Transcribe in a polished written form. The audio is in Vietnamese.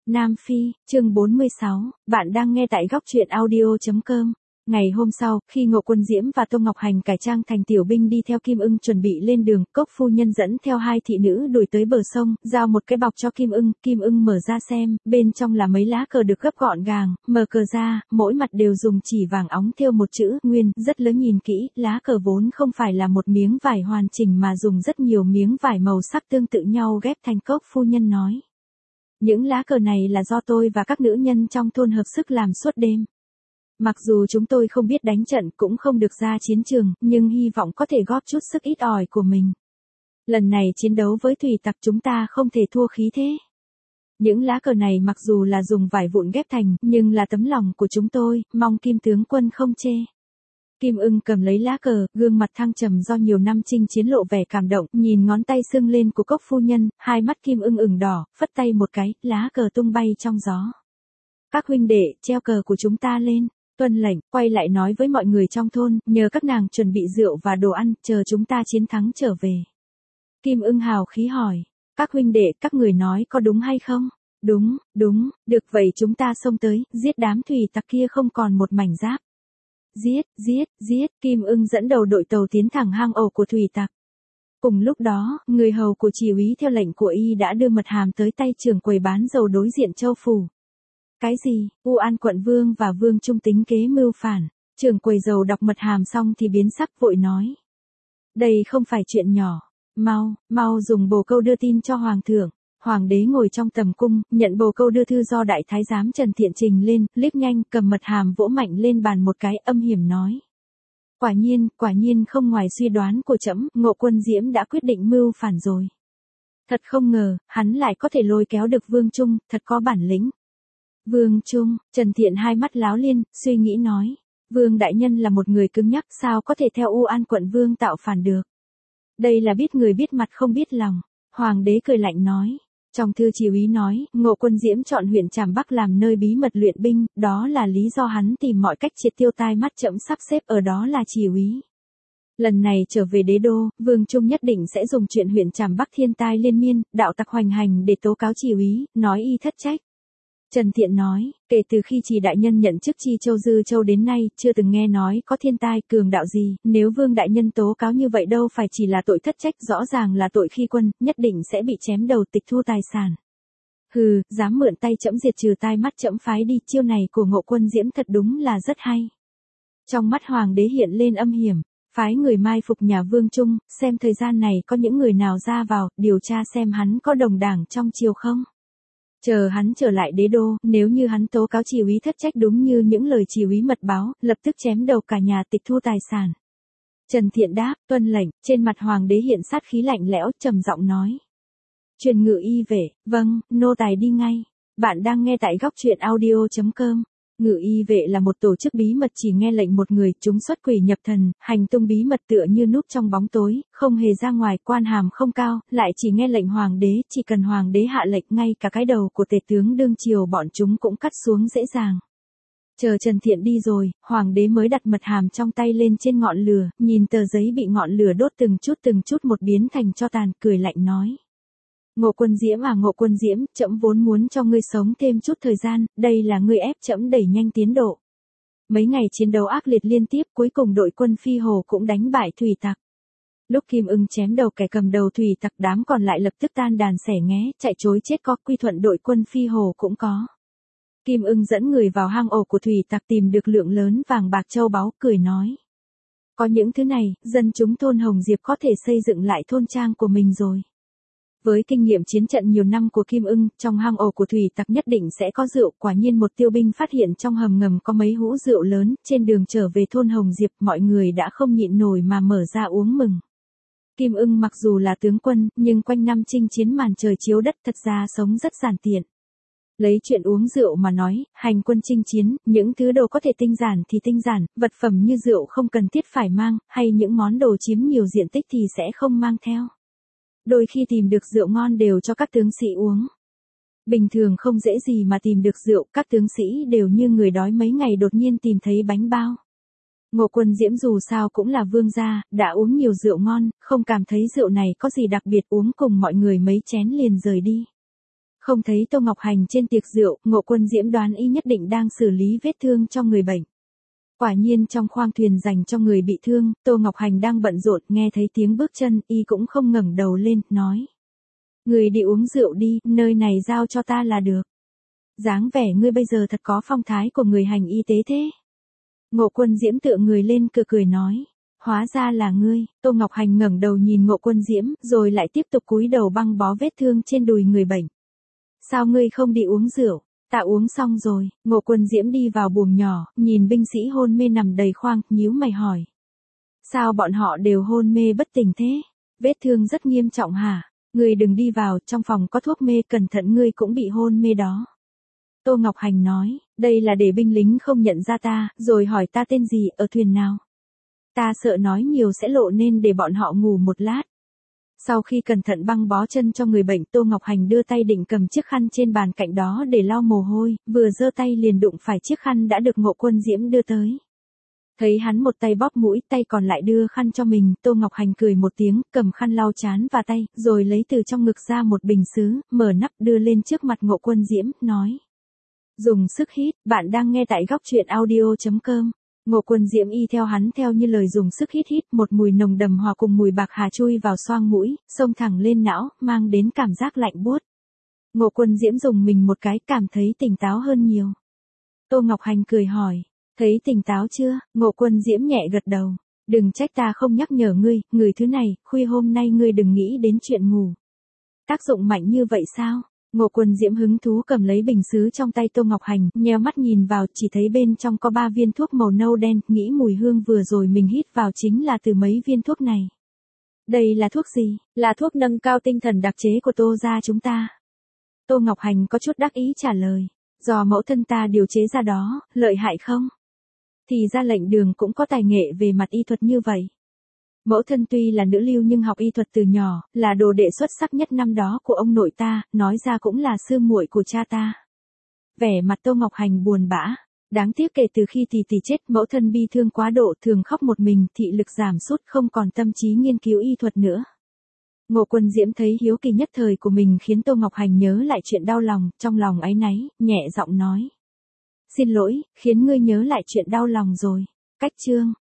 Nam Phi, chương 46, bạn đang nghe tại góc truyện audio.com. Ngày hôm sau, khi Ngộ Quân Diễm và Tô Ngọc Hành cải trang thành tiểu binh đi theo Kim Ưng chuẩn bị lên đường, Cốc phu nhân dẫn theo hai thị nữ đuổi tới bờ sông, giao một cái bọc cho Kim Ưng mở ra xem, bên trong là mấy lá cờ được gấp gọn gàng, mở cờ ra, mỗi mặt đều dùng chỉ vàng óng thêu một chữ Nguyên, rất lớn, nhìn kỹ, lá cờ vốn không phải là một miếng vải hoàn chỉnh mà dùng rất nhiều miếng vải màu sắc tương tự nhau ghép thành. Cốc phu nhân nói: những lá cờ này là do tôi và các nữ nhân trong thôn hợp sức làm suốt đêm. Mặc dù chúng tôi không biết đánh trận cũng không được ra chiến trường, nhưng hy vọng có thể góp chút sức ít ỏi của mình. Lần này chiến đấu với thủy tặc chúng ta không thể thua khí thế. Những lá cờ này mặc dù là dùng vải vụn ghép thành, nhưng là tấm lòng của chúng tôi, mong Kim tướng quân không chê. Kim Ưng cầm lấy lá cờ, gương mặt thăng trầm do nhiều năm chinh chiến lộ vẻ cảm động, nhìn ngón tay sưng lên của Cốc phu nhân, hai mắt Kim Ưng ửng đỏ, phất tay một cái, lá cờ tung bay trong gió. Các huynh đệ, treo cờ của chúng ta lên. Tuân lệnh, quay lại nói với mọi người trong thôn, nhờ các nàng chuẩn bị rượu và đồ ăn, chờ chúng ta chiến thắng trở về. Kim Ưng hào khí hỏi: các huynh đệ, các người nói có đúng hay không? Đúng, được vậy chúng ta xông tới, giết đám thủy tặc kia không còn một mảnh giáp. Giết, Kim Ưng dẫn đầu đội tàu tiến thẳng hang ổ của thủy tặc. Cùng lúc đó, người hầu của chỉ úy theo lệnh của y đã đưa mật hàm tới tay trưởng quầy bán dầu đối diện châu phủ. Cái gì? U An quận vương và Vương Trung tính kế mưu phản. Trưởng quầy dầu đọc mật hàm xong thì biến sắc vội nói: đây không phải chuyện nhỏ, mau dùng bồ câu đưa tin cho hoàng thượng. Hoàng đế ngồi trong tầm cung, nhận bồ câu đưa thư do đại thái giám Trần Thiện trình lên, liếc nhanh, cầm mật hàm vỗ mạnh lên bàn một cái, âm hiểm nói: quả nhiên không ngoài suy đoán của trẫm, Ngộ Quân Diễm đã quyết định mưu phản rồi. Thật không ngờ, hắn lại có thể lôi kéo được Vương Trung, thật có bản lĩnh. Vương Trung, Trần Thiện hai mắt láo liên, suy nghĩ nói: Vương đại nhân là một người cứng nhắc, sao có thể theo U An quận vương tạo phản được. Đây là biết người biết mặt không biết lòng. Hoàng đế cười lạnh nói. Trong thư chỉ úy nói, Ngộ Quân Diễm chọn huyện Trảm Bắc làm nơi bí mật luyện binh, đó là lý do hắn tìm mọi cách triệt tiêu tai mắt trẫm sắp xếp ở đó là chỉ úy. Lần này trở về đế đô, Vương Trung nhất định sẽ dùng chuyện huyện Trảm Bắc thiên tai liên miên, đạo tặc hoành hành để tố cáo chỉ úy, nói y thất trách. Trần Thiện nói, kể từ khi Trì đại nhân nhận chức Chi Châu Dư Châu đến nay, chưa từng nghe nói có thiên tai cường đạo gì, nếu Vương đại nhân tố cáo như vậy đâu phải chỉ là tội thất trách, rõ ràng là tội khi quân, nhất định sẽ bị chém đầu tịch thu tài sản. Hừ, dám mượn tay trẫm diệt trừ tai mắt trẫm phái đi, chiêu này của Ngộ Quân Diễm thật đúng là rất hay. Trong mắt hoàng đế hiện lên âm hiểm, phái người mai phục nhà Vương Trung, xem thời gian này có những người nào ra vào, điều tra xem hắn có đồng đảng trong triều không. Chờ hắn trở lại đế đô, nếu như hắn tố cáo chỉ úy thất trách đúng như những lời chỉ úy mật báo, lập tức chém đầu cả nhà, tịch thu tài sản. Trần Thiện đáp, tuân lệnh. Trên mặt hoàng đế hiện sát khí lạnh lẽo, trầm giọng nói: truyền ngự y về. Vâng, nô tài đi ngay. Bạn đang nghe tại góc truyện audio.com. Ngự y vệ là một tổ chức bí mật chỉ nghe lệnh một người, chúng xuất quỷ nhập thần, hành tung bí mật tựa như núp trong bóng tối, không hề ra ngoài, quan hàm không cao, lại chỉ nghe lệnh hoàng đế, chỉ cần hoàng đế hạ lệnh, ngay cả cái đầu của tể tướng đương triều bọn chúng cũng cắt xuống dễ dàng. Chờ Trần Thiện đi rồi, hoàng đế mới đặt mật hàm trong tay lên trên ngọn lửa, nhìn tờ giấy bị ngọn lửa đốt từng chút một biến thành tro tàn, cười lạnh nói: Ngộ Quân Diễm à, Ngộ Quân Diễm, trẫm vốn muốn cho ngươi sống thêm chút thời gian, đây là ngươi ép trẫm đẩy nhanh tiến độ. Mấy ngày chiến đấu ác liệt liên tiếp, cuối cùng đội quân Phi Hồ cũng đánh bại thủy tặc. Lúc Kim Ưng chém đầu kẻ cầm đầu thủy tặc, đám còn lại lập tức tan đàn xẻ nghé, chạy trối chết, có quy thuận đội quân Phi Hồ cũng có. Kim Ưng dẫn người vào hang ổ của thủy tặc, tìm được lượng lớn vàng bạc châu báu, cười nói: có những thứ này, dân chúng thôn Hồng Diệp có thể xây dựng lại thôn trang của mình rồi. Với kinh nghiệm chiến trận nhiều năm của Kim Ưng, trong hang ổ của thủy tặc nhất định sẽ có rượu, quả nhiên một tiêu binh phát hiện trong hầm ngầm có mấy hũ rượu lớn, trên đường trở về thôn Hồng Diệp, mọi người đã không nhịn nổi mà mở ra uống mừng. Kim Ưng mặc dù là tướng quân, nhưng quanh năm chinh chiến màn trời chiếu đất, thật ra sống rất giản tiện. Lấy chuyện uống rượu mà nói, hành quân chinh chiến, những thứ đồ có thể tinh giản thì tinh giản, vật phẩm như rượu không cần thiết phải mang, hay những món đồ chiếm nhiều diện tích thì sẽ không mang theo. Đôi khi tìm được rượu ngon đều cho các tướng sĩ uống. Bình thường không dễ gì mà tìm được rượu, các tướng sĩ đều như người đói mấy ngày đột nhiên tìm thấy bánh bao. Ngộ Quân Diễm dù sao cũng là vương gia, đã uống nhiều rượu ngon, không cảm thấy rượu này có gì đặc biệt, uống cùng mọi người mấy chén liền rời đi. Không thấy Tô Ngọc Hành trên tiệc rượu, Ngộ Quân Diễm đoán y nhất định đang xử lý vết thương cho người bệnh. Quả nhiên trong khoang thuyền dành cho người bị thương, Tô Ngọc Hành đang bận rộn, nghe thấy tiếng bước chân, y cũng không ngẩng đầu lên, nói. Người đi uống rượu đi, nơi này giao cho ta là được. Dáng vẻ ngươi bây giờ thật có phong thái của người hành y tế thế. Ngộ Quân Diễm tựa người lên cười nói. Hóa ra là ngươi. Tô Ngọc Hành ngẩng đầu nhìn Ngộ Quân Diễm, rồi lại tiếp tục cúi đầu băng bó vết thương trên đùi người bệnh. Sao ngươi không đi uống rượu? Ta uống xong rồi. Ngộ Quân Diễm đi vào buồng nhỏ, nhìn binh sĩ hôn mê nằm đầy khoang, nhíu mày hỏi. Sao bọn họ đều hôn mê bất tỉnh thế? Vết thương rất nghiêm trọng hả? Ngươi đừng đi vào, trong phòng có thuốc mê, cẩn thận ngươi cũng bị hôn mê đó. Tô Ngọc Hành nói, đây là để binh lính không nhận ra ta, rồi hỏi ta tên gì, ở thuyền nào. Ta sợ nói nhiều sẽ lộ nên để bọn họ ngủ một lát. Sau khi cẩn thận băng bó chân cho người bệnh, Tô Ngọc Hành đưa tay định cầm chiếc khăn trên bàn cạnh đó để lau mồ hôi, vừa giơ tay liền đụng phải chiếc khăn đã được Ngộ Quân Diễm đưa tới. Thấy hắn một tay bóp mũi, tay còn lại đưa khăn cho mình, Tô Ngọc Hành cười một tiếng, cầm khăn lau trán và tay, rồi lấy từ trong ngực ra một bình sứ, mở nắp đưa lên trước mặt Ngộ Quân Diễm, nói. Dùng sức hít, bạn đang nghe tại góc truyện audio.com. Ngộ Quân Diễm y theo hắn theo như lời dùng sức hít, một mùi nồng đầm hòa cùng mùi bạc hà chui vào xoang mũi, xông thẳng lên não, mang đến cảm giác lạnh buốt. Ngộ Quân Diễm dùng mình một cái, cảm thấy tỉnh táo hơn nhiều. Tô Ngọc Hành cười hỏi, thấy tỉnh táo chưa? Ngộ Quân Diễm nhẹ gật đầu. Đừng trách ta không nhắc nhở ngươi, người thứ này, khuya hôm nay ngươi đừng nghĩ đến chuyện ngủ. Tác dụng mạnh như vậy sao? Ngộ Quân Diễm hứng thú cầm lấy bình sứ trong tay Tô Ngọc Hành, nheo mắt nhìn vào, chỉ thấy bên trong có 3 viên thuốc màu nâu đen, nghĩ mùi hương vừa rồi mình hít vào chính là từ mấy viên thuốc này. Đây là thuốc gì? Là thuốc nâng cao tinh thần đặc chế của Tô gia chúng ta. Tô Ngọc Hành có chút đắc ý trả lời, do mẫu thân ta điều chế ra đó, lợi hại không? Thì ra Lệnh Đường cũng có tài nghệ về mặt y thuật như vậy. Mẫu thân tuy là nữ lưu nhưng học y thuật từ nhỏ, là đồ đệ xuất sắc nhất năm đó của ông nội ta, nói ra cũng là sư muội của cha ta. Vẻ mặt Tô Ngọc Hành buồn bã. Đáng tiếc kể từ khi tỷ chết, mẫu thân bi thương quá độ, thường khóc một mình, thị lực giảm sút, không còn tâm trí nghiên cứu y thuật nữa. Ngộ Quân Diễm thấy hiếu kỳ nhất thời của mình khiến Tô Ngọc Hành nhớ lại chuyện đau lòng, trong lòng áy náy, nhẹ giọng nói. Xin lỗi, khiến ngươi nhớ lại chuyện đau lòng rồi. Cách chương.